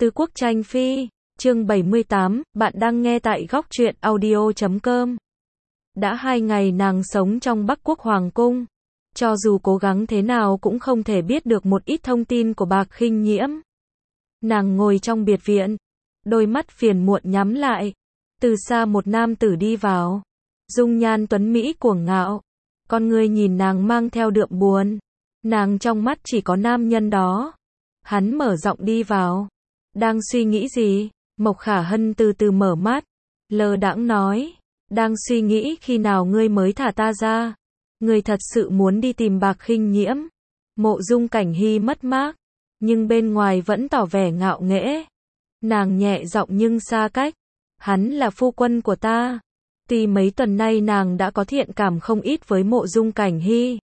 Tứ Quốc Tranh Phi, chương 78, bạn đang nghe tại góc truyện audio.com. Đã 2 ngày nàng sống trong Bắc Quốc Hoàng Cung. Cho dù cố gắng thế nào cũng không thể biết được một ít thông tin của Bạc Khinh Nhiễm. Nàng ngồi trong biệt viện, đôi mắt phiền muộn nhắm lại. Từ xa một nam tử đi vào. Dung nhan tuấn mỹ cuồng ngạo. Con người nhìn nàng mang theo đượm buồn. Nàng trong mắt chỉ có nam nhân đó. Hắn mở giọng đi vào. Đang suy nghĩ gì? Mộc Khả Hân từ từ mở mắt. Lơ đãng nói. Đang suy nghĩ khi nào ngươi mới thả ta ra. Ngươi thật sự muốn đi tìm Bạc Khinh Nhiễm. Mộ Dung Cảnh Hy mất mát. Nhưng bên ngoài vẫn tỏ vẻ ngạo nghễ. Nàng nhẹ giọng nhưng xa cách. Hắn là phu quân của ta. Tuy mấy tuần nay nàng đã có thiện cảm không ít với Mộ Dung Cảnh Hy.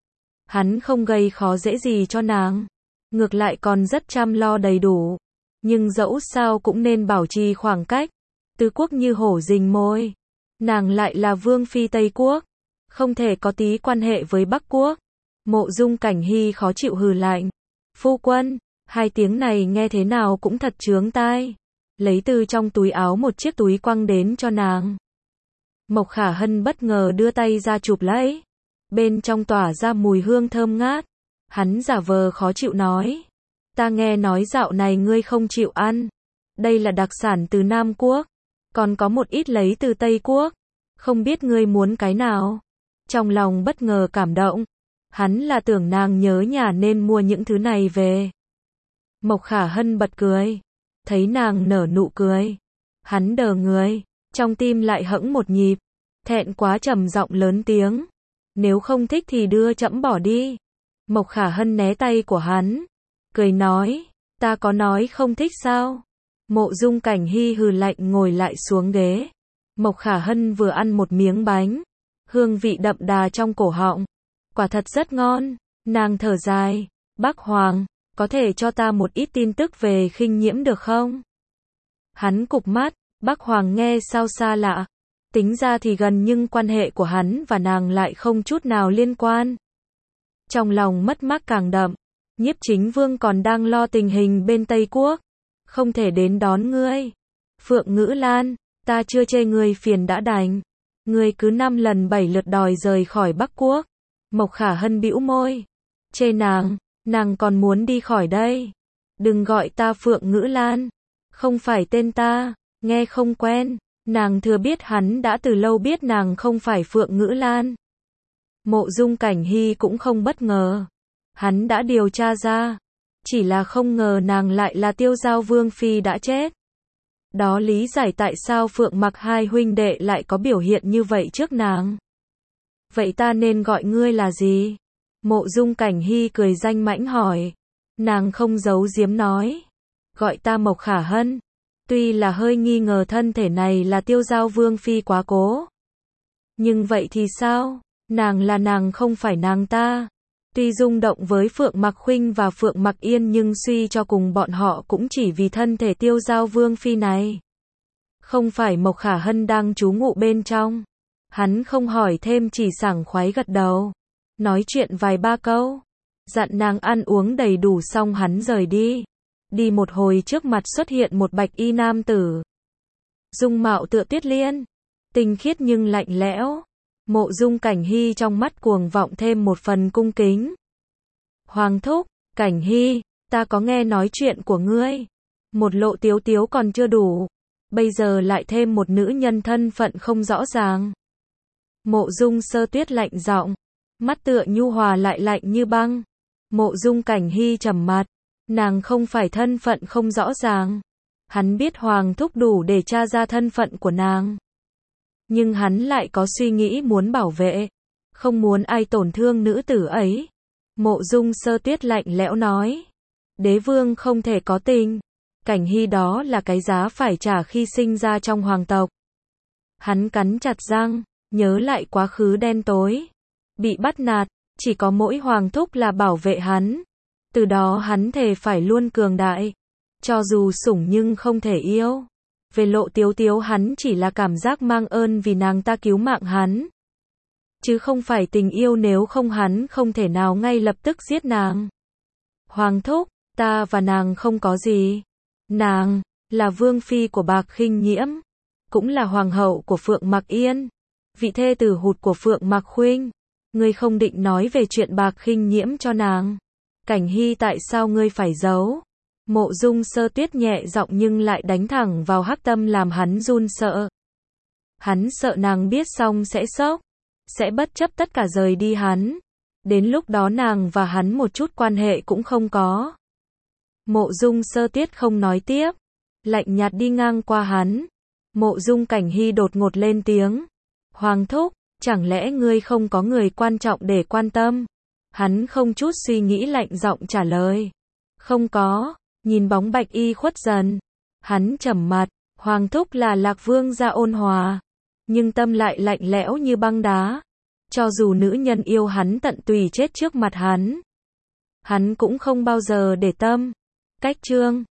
Hắn không gây khó dễ gì cho nàng. Ngược lại còn rất chăm lo đầy đủ. Nhưng dẫu sao cũng nên bảo trì khoảng cách. Tứ quốc như hổ rình mồi. Nàng lại là vương phi Tây Quốc. Không thể có tí quan hệ với Bắc Quốc. Mộ Dung Cảnh Hy khó chịu hừ lạnh. Phu quân, 2 tiếng này nghe thế nào cũng thật chướng tai. Lấy từ trong túi áo một chiếc túi quăng đến cho nàng. Mộc Khả Hân bất ngờ đưa tay ra chụp lấy. Bên trong tỏa ra mùi hương thơm ngát. Hắn giả vờ khó chịu nói. Ta nghe nói dạo này ngươi không chịu ăn. Đây là đặc sản từ Nam Quốc. Còn có một ít lấy từ Tây Quốc. Không biết ngươi muốn cái nào. Trong lòng bất ngờ cảm động. Hắn là tưởng nàng nhớ nhà nên mua những thứ này về. Mộc Khả Hân bật cười. Thấy nàng nở nụ cười. Hắn đờ người. Trong tim lại hẫng một nhịp. Thẹn quá trầm giọng lớn tiếng. Nếu không thích thì đưa trẫm bỏ đi. Mộc Khả Hân né tay của hắn. Cười nói. Ta có nói không thích sao? Mộ Dung Cảnh Hy hừ lạnh ngồi lại xuống ghế. Mộc Khả Hân vừa ăn một miếng bánh. Hương vị đậm đà trong cổ họng. Quả thật rất ngon. Nàng thở dài. Bác Hoàng, có thể cho ta một ít tin tức về Khinh Nhiễm được không? Hắn cụp mắt. Bác Hoàng nghe sao xa lạ. Tính ra thì gần nhưng quan hệ của hắn và nàng lại không chút nào liên quan. Trong lòng mất mát càng đậm. Nhiếp Chính Vương còn đang lo tình hình bên Tây Quốc. Không thể đến đón ngươi. Phượng Ngữ Lan, ta chưa chê ngươi phiền đã đành. Ngươi cứ 5 lần 7 lượt đòi rời khỏi Bắc Quốc. Mộc Khả Hân bĩu môi. Chê nàng còn muốn đi khỏi đây. Đừng gọi ta Phượng Ngữ Lan. Không phải tên ta, nghe không quen. Nàng thừa biết hắn đã từ lâu biết nàng không phải Phượng Ngữ Lan. Mộ Dung Cảnh Hy cũng không bất ngờ. Hắn đã điều tra ra. Chỉ là không ngờ nàng lại là Tiêu Giao Vương Phi đã chết. Đó lý giải tại sao Phượng Mặc hai huynh đệ lại có biểu hiện như vậy trước nàng. Vậy ta nên gọi ngươi là gì? Mộ Dung Cảnh Hy cười danh mãnh hỏi. Nàng không giấu giếm nói. Gọi ta Mộc Khả Hân. Tuy là hơi nghi ngờ thân thể này là Tiêu Giao Vương Phi quá cố. Nhưng vậy thì sao? Nàng là nàng không phải nàng ta. Tuy rung động với Phượng Mặc Khuynh và Phượng Mặc Yên nhưng suy cho cùng bọn họ cũng chỉ vì thân thể Tiêu Giao Vương Phi này. Không phải Mộc Khả Hân đang trú ngụ bên trong. Hắn không hỏi thêm chỉ sảng khoái gật đầu. Nói chuyện vài ba câu. Dặn nàng ăn uống đầy đủ xong hắn rời đi. Đi một hồi trước mặt xuất hiện một bạch y nam tử. Dung mạo tựa tuyết liên. Tinh khiết nhưng lạnh lẽo. Mộ Dung Cảnh Hy trong mắt cuồng vọng thêm một phần cung kính. Hoàng thúc, Cảnh Hy, ta có nghe nói chuyện của ngươi. Một lộ tiếu tiếu còn chưa đủ. Bây giờ lại thêm một nữ nhân thân phận không rõ ràng. Mộ Dung Sơ Tuyết lạnh giọng. Mắt tựa nhu hòa lại lạnh như băng. Mộ Dung Cảnh Hy trầm mặt. Nàng không phải thân phận không rõ ràng. Hắn biết Hoàng thúc đủ để tra ra thân phận của nàng. Nhưng hắn lại có suy nghĩ muốn bảo vệ. Không muốn ai tổn thương nữ tử ấy. Mộ Dung Sơ Tuyết lạnh lẽo nói. Đế vương không thể có tình. Cảnh Hy đó là cái giá phải trả khi sinh ra trong hoàng tộc. Hắn cắn chặt răng. Nhớ lại quá khứ đen tối. Bị bắt nạt. Chỉ có mỗi hoàng thúc là bảo vệ hắn. Từ đó hắn thề phải luôn cường đại. Cho dù sủng nhưng không thể yêu. Về lộ tiếu tiếu hắn chỉ là cảm giác mang ơn vì nàng ta cứu mạng hắn. Chứ không phải tình yêu, nếu không hắn không thể nào ngay lập tức giết nàng. Hoàng thúc, ta và nàng không có gì. Nàng là vương phi của Bạc Khinh Nhiễm, cũng là hoàng hậu của Phượng Mặc Yên, vị thê tử hụt của Phượng Mặc Khuynh. Ngươi không định nói về chuyện Bạc Khinh Nhiễm cho nàng? Cảnh Hy, tại sao ngươi phải giấu? Mộ Dung Sơ Tuyết nhẹ giọng nhưng lại đánh thẳng vào Hắc Tâm, làm hắn run sợ. Hắn sợ nàng biết xong sẽ sốc, sẽ bất chấp tất cả rời đi hắn. Đến lúc đó nàng và hắn một chút quan hệ cũng không có. Mộ Dung Sơ Tuyết không nói tiếp, lạnh nhạt đi ngang qua hắn. Mộ Dung Cảnh Hy đột ngột lên tiếng. Hoàng thúc, chẳng lẽ ngươi không có người quan trọng để quan tâm? Hắn không chút suy nghĩ lạnh giọng trả lời. Không có. Nhìn bóng Bạch Y khuất dần, hắn trầm mặt. Hoàng thúc là Lạc Vương gia ôn hòa, nhưng tâm lại lạnh lẽo như băng đá. Cho dù nữ nhân yêu hắn tận tùy chết trước mặt hắn cũng không bao giờ để tâm. Cách chương